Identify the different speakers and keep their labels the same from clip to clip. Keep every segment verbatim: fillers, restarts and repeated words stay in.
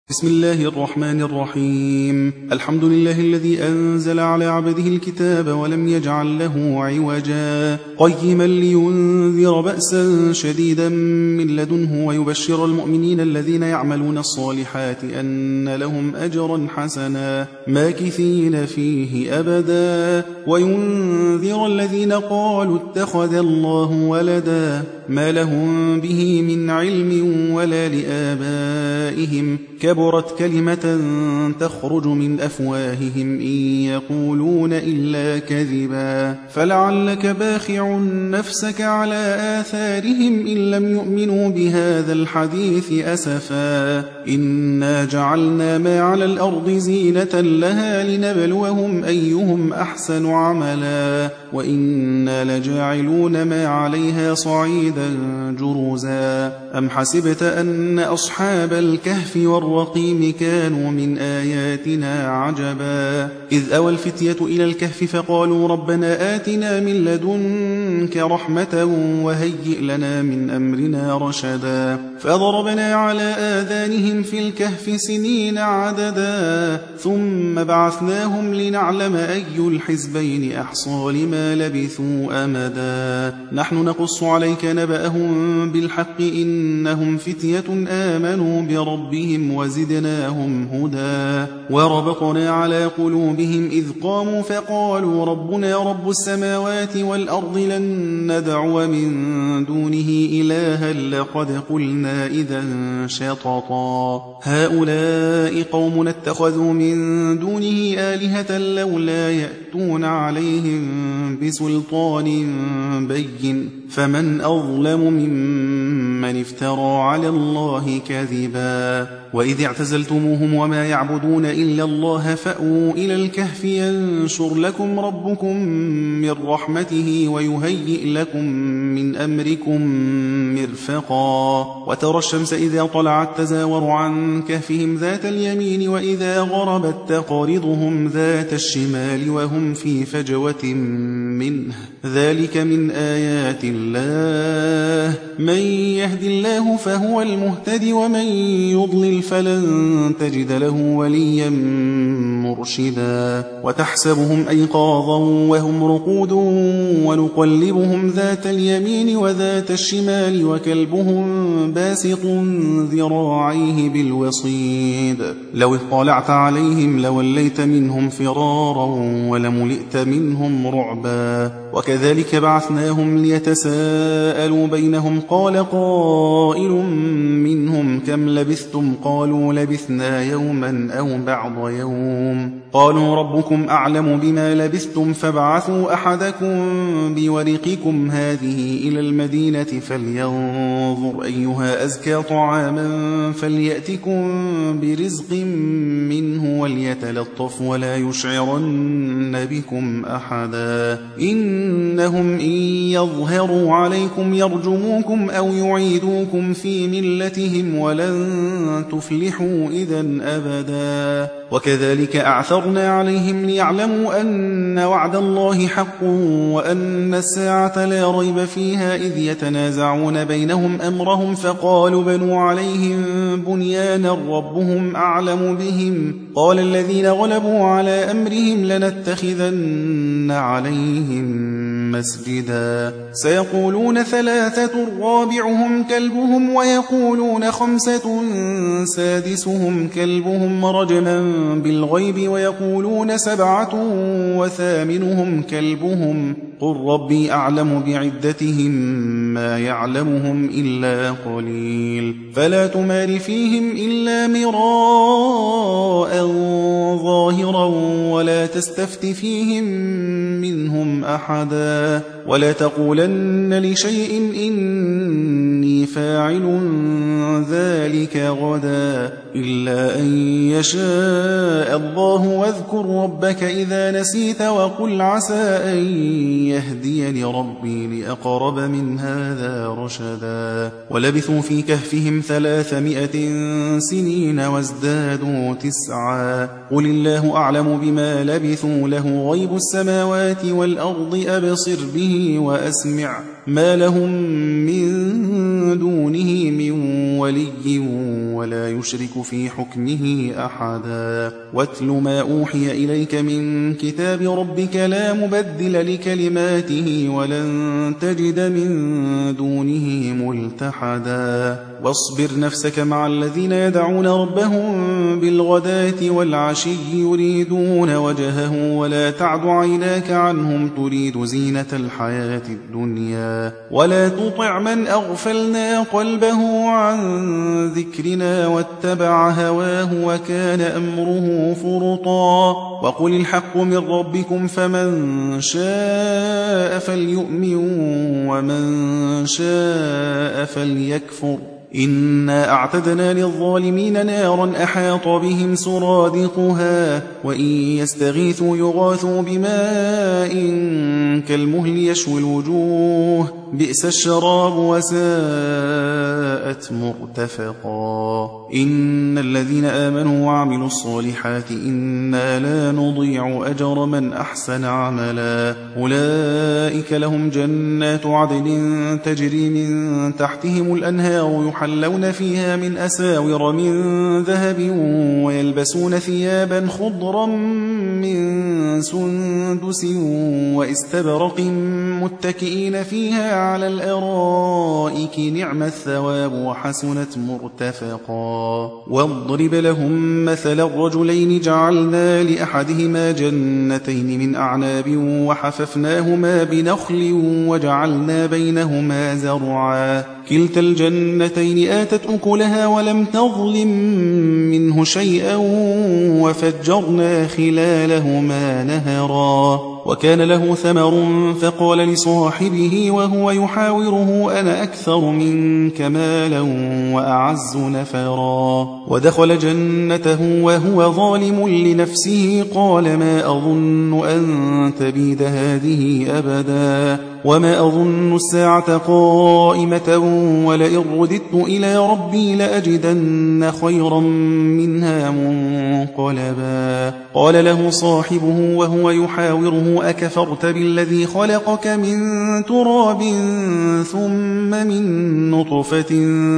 Speaker 1: بسم الله الرحمن الرحيم. الحمد لله الذي أنزل على عبده الكتاب ولم يجعل له عوجا قيما لينذر بأسا شديدا من لدنه ويبشر المؤمنين الذين يعملون الصالحات أن لهم أجرا حسنا ماكثين فيه أبدا وينذر الذين قالوا اتخذ الله ولدا ما لهم به من علم ولا لآبائهم كبرت كلمة تخرج من أفواههم إن يقولون إلا كذبا فلعلك باخع نفسك على آثارهم إن لم يؤمنوا بهذا الحديث أسفا إنا جعلنا ما على الأرض زينة لها لنبلوهم أيهم أحسن عملا وإنا لجاعلون ما عليها صعيدا جرزا أم حسبت أن أصحاب الكهف والرقيم كانوا من آياتنا عجبا إذ أوى الفتية إلى الكهف فقالوا ربنا آتنا من لدنك رحمة وهيئ لنا من أمرنا رشدا فضربنا على آذانهم في الكهف سنين عددا ثم بعثناهم لنعلم أي الحزبين أحصى لما لبثوا أمدا نحن نقص عليك نبأهم بالحق إنهم فتية آمنوا بربهم وزدناهم هدى وربطنا على قلوبهم إذ قاموا فقالوا ربنا رب السماوات والأرض لن ندعو من دونه إلها لقد قلنا إذا شططا هؤلاء قوم اتخذوا من دونه آلهة لولا يأتون عليهم بسلطان بين فمن أظلم ممن افترى على الله كذبا وإذ اعتزلتموهم وما يعبدون إلا الله فأووا إلى الكهف ينشر لكم ربكم من رحمته ويهيئ لكم من أمركم مرفقا وترى الشمس إذا طلعت تزاور عن كهفهم ذات اليمين وإذا غربت تقرضهم ذات الشمال وهم في فجوة منه ذلك من آيات الله من يهد الله فهو المهتدي ومن يضلل فلن تجد له وليا مرشدا وتحسبهم أيقاظا وهم رقود ونقلبهم ذات اليمين وذات الشمال وكلبهم باسط ذراعيه بالوصيد لو اطلعت عليهم لوليت منهم فرارا ولملئت منهم رعبا وكذلك بعثناهم ليتساءلوا بينهم قال قائل منهم كم لبثتم قالوا لبثنا يوما أو بعض يوم قالوا ربكم أعلم بما لبثتم فابعثوا أحدكم بورقكم هذه إلى المدينة فلينظر أيها أزكى طعاما فليأتكم برزق منه وليتلطف ولا يشعرن بكم أحدا إنهم إن يظهروا عليكم يرجموكم أو يعيدوكم في ملتهم ولن تفلحوا إذن أبدا وكذلك أعثرنا عليهم ليعلموا أن وعد الله حق وأن الساعة لا ريب فيها إذ يتنازعون بينهم أمرهم فقالوا بنوا عليهم بنيانا ربهم أعلم بهم قال الذين غلبوا على أمرهم لنتخذن عليهم مسجدا سيقولون ثلاثة رابعهم كلبهم ويقولون خمسة سادسهم كلبهم رجما بالغيب ويقولون سبعة وثامنهم كلبهم قل ربي أعلم بعدتهم ما يعلمهم إلا قليل فلا تمار فيهم إلا مراء ظاهرا ولا تستفت فيهم منهم أحدا ولا تقولن لشيء إني فاعل ذلك غدا إلا أن يشاء الله واذكر ربك إذا نسيت وقل عسى أن يهديني ربي لأقرب من هذا رشدا ولبثوا في كهفهم ثلاثمائة سنين وازدادوا تسعا قل الله أعلم بما لبثوا له غيب السماوات والأرض أبصر به وأسمع ما لهم من دونه من ولي ولا يشرك في حكمه أحدا واتل ما أوحي إليك من كتاب ربك لا مبدل لكلماته ولن تجد من دونه ملتحدا واصبر نفسك مع الذين يدعون ربهم بالغداة والعشي يريدون وجهه ولا تعد عيناك عنهم تريد زينة الحياة الدنيا ولا تطع من أغفلنا قلبه عن ذكرنا واتبع هواه وكان أمره فرطا وقل الحق من ربكم فمن شاء فليؤمن ومن شاء فليكفر إنا أعتدنا للظالمين نارا أحاط بهم سرادقها وإن يستغيثوا يغاثوا بماء كالمهل يشوي الوجوه بئس الشراب وساءت مرتفقا إن الذين آمنوا وعملوا الصالحات إنا لا نضيع أجر من أحسن عملا أولئك لهم جنات عدن تجري من تحتهم الأنهار يحلون فيها من أساور من ذهب ويلبسون ثيابا خضرا من سندس واستبرق متكئين فيها على الأرائك نعم الثواب وحسنت مرتفقا واضرب لهم مثل الرجلين جعلنا لأحدهما جنتين من أعناب وحففناهما بنخل وجعلنا بينهما زرعا كلتا الجنتين آتت أكلها ولم تظلم منه شيئا وفجرنا خلالهما نهرا وكان له ثمر فقال لصاحبه وهو يحاوره أنا أكثر منك مالا وأعز نفرا ودخل جنته وهو ظالم لنفسه قال ما أظن أن تبيد هذه أبدا وما أظن الساعة قائمة ولئن رددت إلى ربي لأجدن خيرا منها منقلبا قال له صاحبه وهو يحاوره أكفرت بالذي خلقك من تراب ثم من نطفة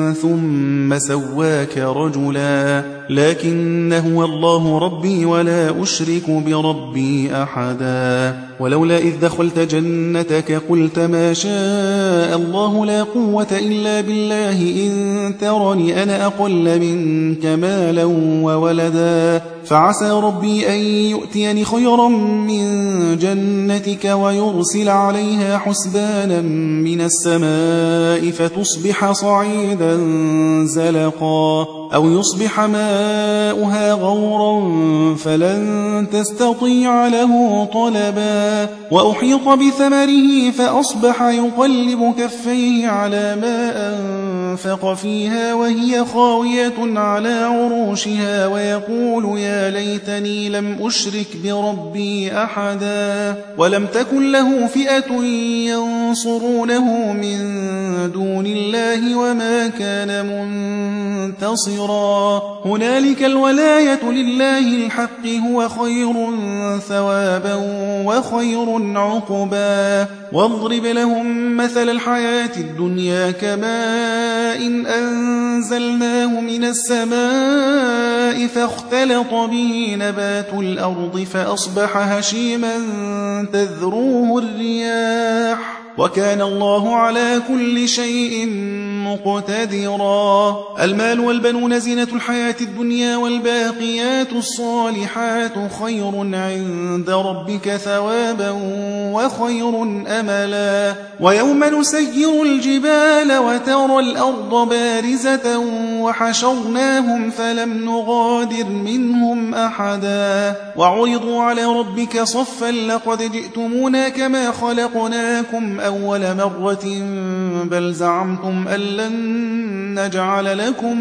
Speaker 1: ثم سواك رجلا لكن هو الله ربي ولا أشرك بربي أحدا ولولا إذ دخلت جنتك قلت ما شاء الله لا قوة إلا بالله إن ترني أنا أقل منك مالا وولدا فعسى ربي أن يؤتيني خيرا من جنتك ويرسل عليها حسبانا من السماء فتصبح صعيدا زلقا أو يصبح ماؤها غورا فلن تستطيع له طلبا وأحيط بثمره فأصبح يقلب كفيه على ما أنفق فيها وهي خاوية على عروشها ويقول يا ليتني لم أشرك بربي أحدا ولم تكن له فئة ينصرونه من دون الله وما كان منتصرا هنالك الولاية لله الحق هو خير ثوابا وخير عقبا واضرب لهم مثل الحياة الدنيا كماء إن أنزلناه من السماء فاختلط به نبات الأرض فأصبح هشيما تذروه الرياح وكان الله على كل شيء مقتدرا المال والبنون زينة الحياة الدنيا والباقيات الصالحات خير عند ربك ثوابا وخير أملا ويوم نسير الجبال وترى الأرض بارزة وحشرناهم فلم نغادر منهم أحدا وعرضوا على ربك صفا لقد جئتمونا كما خلقناكم أول مرة بل زعمتم أن لن نجعل لكم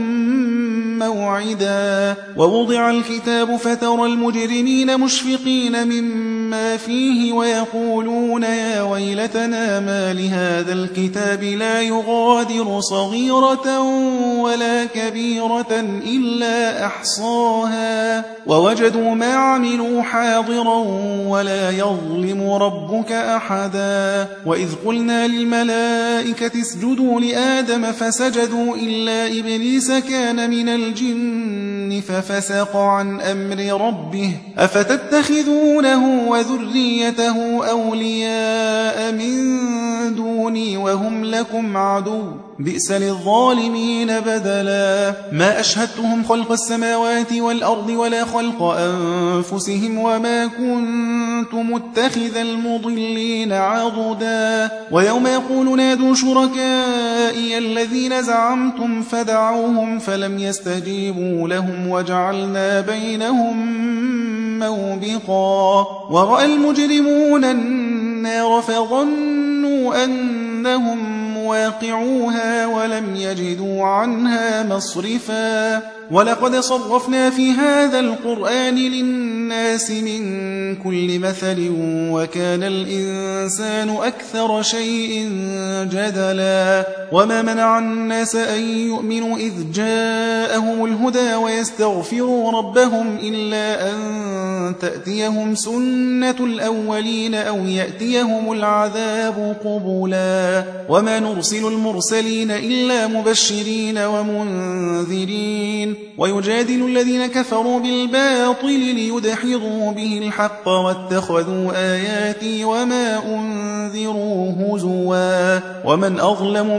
Speaker 1: موعدا ووضع الكتاب فترى المجرمين مشفقين مما ما فيه ويقولون يا ويلتنا ما لهذا الكتاب لا يغادر صغيرة ولا كبيرة إلا أحصاها ووجدوا ما عملوا حاضرا ولا يظلم ربك أحدا وإذ قلنا للملائكة اسجدوا لآدم فسجدوا إلا إبليس كان من الجن ففسق عن أمر ربه أفتتخذونه وذريته أولياء من دوني وهم لكم عدو بئس للظالمين بدلا ما أشهدتهم خلق السماوات والأرض ولا خلق أنفسهم وما كنت متخذ المضلين عضدا ويوم يقول نادوا شركائي الذين زعمتم فدعوهم فلم يستجيبوا لهم وجعلنا بينهم موبقا ورأى المجرمون النار فظنوا أنهم مواقعوها ولم يجدوا عنها مصرفا ولقد صرفنا في هذا القرآن للناس من كل مثل وكان الإنسان أكثر شيء جدلا وما منع الناس أن يؤمنوا إذ جاءهم الهدى ويستغفروا ربهم إلا أن تأتيهم سنة الأولين أو يأتيهم العذاب قبلا وما نرسل المرسلين إلا مبشرين ومنذرين ويجادل الذين كفروا بالباطل ليدحضوا به الحق واتخذوا آياتي وما أنذروا هزوا ومن أظلم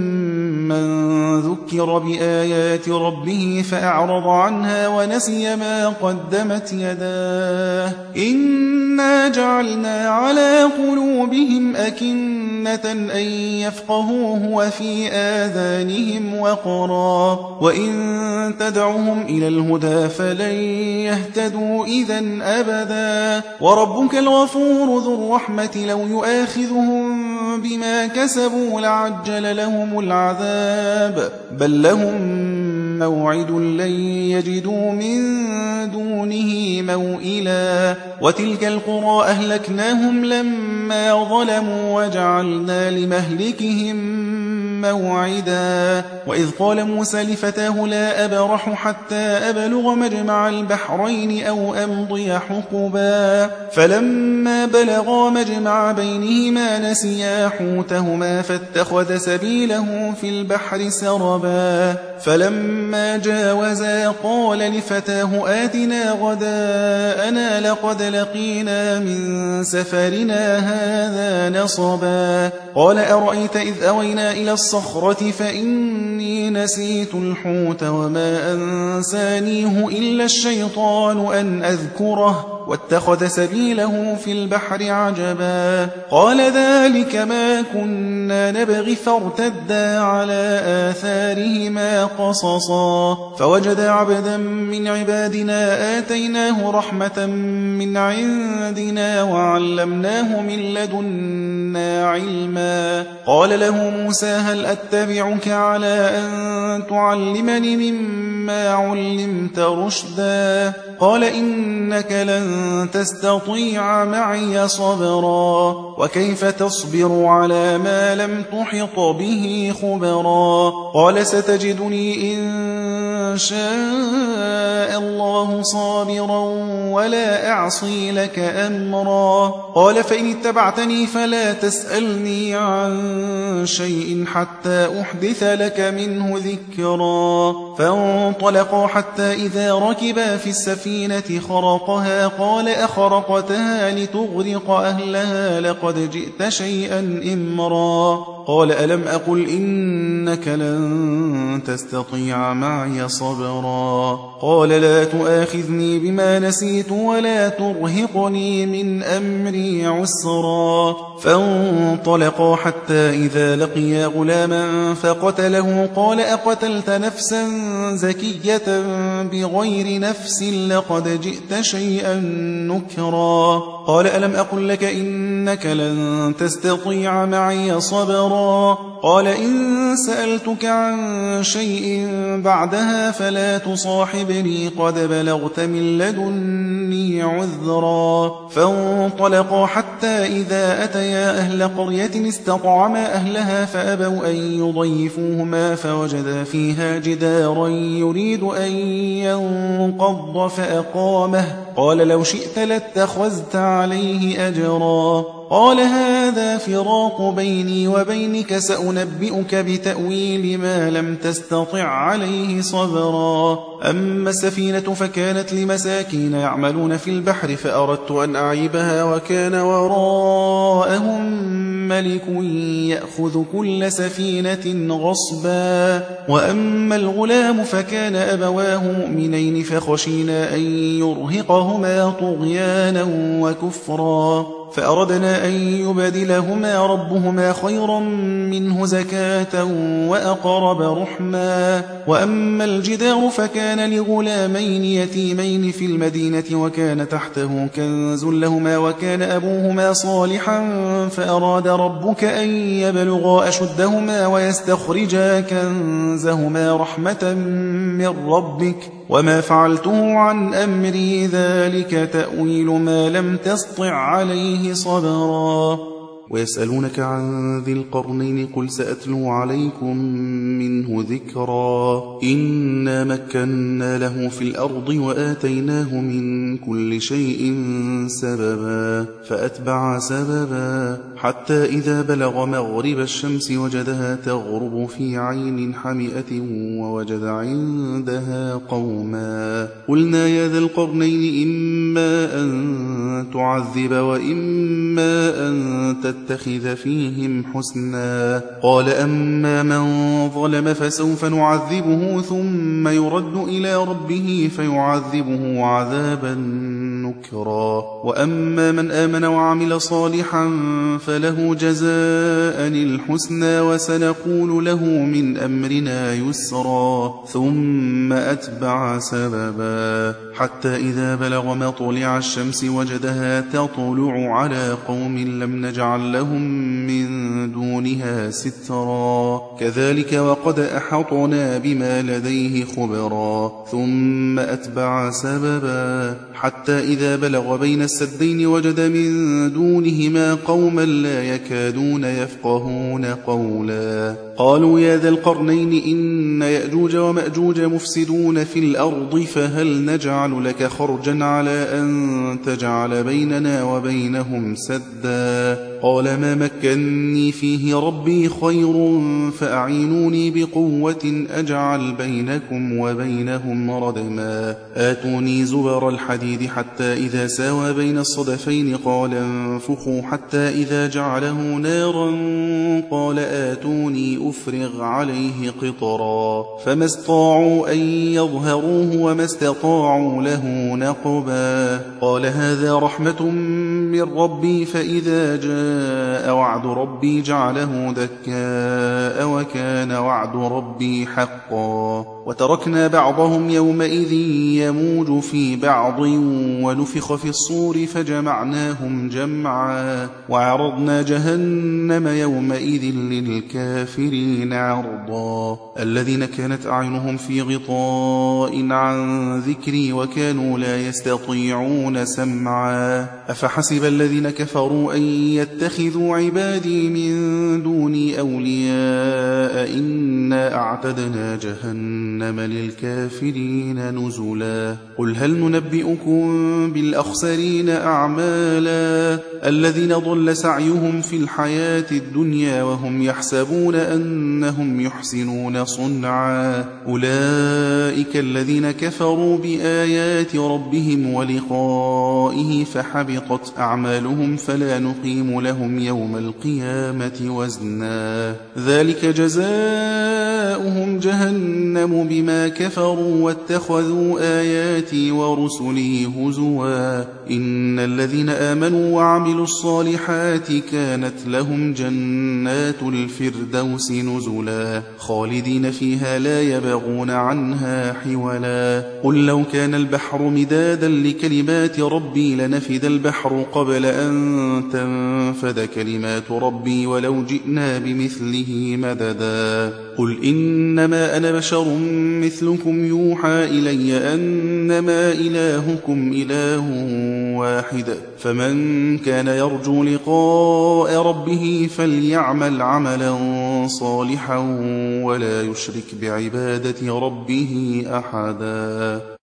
Speaker 1: ممن ذكر بآيات ربه فأعرض عنها ونسي ما قدمت يداه إنا جعلنا على قلوبهم أكنة أن يفقهوه وفي آذانهم وقرا وإن تدعهم إلى الهدى فلن يهتدوا إذن أبدا وربك الغفور ذو الرحمة لو يؤاخذهم بما كسبوا لعجل لهم العذاب بل لهم موعد لن يجدوا من دونه موئلا وتلك القرى أهلكناهم لما ظلموا وجعلنا لمهلكهم موعدا وإذ قال موسى لفتاه لا أبرح حتى أبلغ مجمع البحرين أو أمضي حقبا فلما بلغا مجمع بينهما نسيا حوتهما فاتخذ سبيله في البحر سربا فلما جاوزا قال لفتاه آتنا غداءنا لقد لقينا من سفرنا هذا نصبا قال أرأيت إذ أوينا إلى الصخرة فإني نسيت الحوت وما أنسانيه إلا الشيطان أن أذكره واتخذ سبيله في البحر عجبا قال ذلك ما كنا نبغي فارتدا على آثارهما قصصا فوجدا عبدا من عبادنا آتيناه رحمة من عندنا وعلمناه من لدنا علما قال له موسى هل أتبعك على أن تعلمني مما علمت رشدا قال إنك لن تستطيع معي صبرا وكيف تصبر على ما لم تحط به خبرا قال ستجدني إن شاء الله صابرا ولا أعصي لك أمرا قال فإن اتبعتني فلا تسألني عن شيء حتى أحدث لك منه ذكرا فانطلقا حتى إذا ركبا في السفينة خرقها قال أخرقتها لتغرق أهلها لقد جئت شيئا إمرا قال ألم أقل إنك لن تستطيع معي صبرا قال لا تؤاخذني بما نسيت ولا ترهقني من أمري عسرا فانطلقا حتى إذا لقيا غلاما فقتله قال أقتلت نفسا زكية بغير نفس لقد جئت شيئا نكرا قال ألم أقل لك إنك لن تستطيع معي صبرا قال إن سألتك عن شيء بعدها فلا تصاحبني قد بلغت من لدني عذرا فانطلقا حتى إذا أتيا أهل قرية استطعما أهلها فأبوا أن يضيفوهما فوجدا فيها جدارا يريد أن ينقض فأقامه قال لو شئت لاتخذت عليه أجرا قال هذا فراق بيني وبينك سأنبئك بتأويل ما لم تستطع عليه صبرا أما السفينة فكانت لمساكين يعملون في البحر فأردت أن أعيبها وكان وراءهم ملك يأخذ كل سفينة غصبا وأما الغلام فكان أبواه مؤمنين فخشينا أن يرهقهما طغيانا وكفرا فأردنا أن يبدلهما ربهما خيرا منه زكاة وأقرب رحما وأما الجدار فكان لغلامين يتيمين في المدينة وكان تحته كنز لهما وكان أبوهما صالحا فأراد ربك أن يبلغا أشدهما ويستخرجا كنزهما رحمة من ربك وما فعلته عن أمري ذلك تأويل ما لم تسطع عليه صبرا ويسألونك عن ذي القرنين قل سأتلو عليكم منه ذكرا إنا مكنا له في الأرض وآتيناه من كل شيء سببا فأتبع سببا حتى إذا بلغ مغرب الشمس وجدها تغرب في عين حمئة ووجد عندها قوما قلنا يا ذا القرنين إما أن تعذب وإما أن تتخذ فيهم حسنا قال أما من ظلم فسوف نعذبه ثم يرد إلى ربه فيعذبه عذابا نكرا وأما من آمن وعمل صالحا فله جزاء الحسنى وسنقول له من أمرنا يسرا ثم أتبع سببا حتى إذا بلغ مطلع الشمس وجدها تطلع على قوم لم نجعل لهم من دونها سترا كذلك وقد أحطنا بما لديه خبرا ثم أتبع سببا حتى إذا بلغ بين السدين وجد من دونهما قوما لا يكادون يفقهون قولا قالوا يا ذا القرنين إن يأجوج ومأجوج مفسدون في الأرض فهل نجعل لك خرجا على أن تجعل بيننا وبينهم سدا قال ما مكني فيه ربي خير فأعينوني بقوة أجعل بينكم وبينهم ردما آتوني زبر الحديد حتى إذا ساوى بين الصدفين قال انفخوا حتى إذا جعله نارا قال آتوني أفرغ عليه قطرا فما استطاعوا أن يظهروه وما استطاعوا له نقبا قال هذا رحمة من ربي فإذا جاء وعد ربي جعله دكاء وكان وعد ربي حقا وتركنا بعضهم يومئذ يموج في بعض ونفخ في الصور فجمعناهم جمعا وعرضنا جهنم يومئذ للكافرين عرضا الذين كانت أعينهم في غطاء عن ذكري وكانوا لا يستطيعون سمعا أفحسب الذين كفروا أن يتخذوا عبادي من دوني أولياء إنا أعتدنا جهنم للكافرين نزلا قل هل ننبئكم بالأخسرين أعمالا الذين ضل سعيهم في الحياة الدنيا وهم يحسبون أنهم يحسنون صنعا أولئك الذين كفروا بآيات ربهم ولقائه فحبطت أعمالهم فلا نقيم لهم لهم يوم القيامة وزنا ذلك جزاؤهم جهنم بما كفروا واتخذوا آياتي ورسلي هزوا إن الذين آمنوا وعملوا الصالحات كانت لهم جنات الفردوس نزلا خالدين فيها لا يبغون عنها حولا قل لو كان البحر مدادا لكلمات ربي لنفد البحر قبل أن تنفد كلمات ربي ولو جئنا بمثله مددا قل إنما أنا بشر مثلكم يوحى إلي أنما إلهكم إله واحد فمن كان يرجو لقاء ربه فليعمل عملا صالحا ولا يشرك بعبادة ربه أحدا.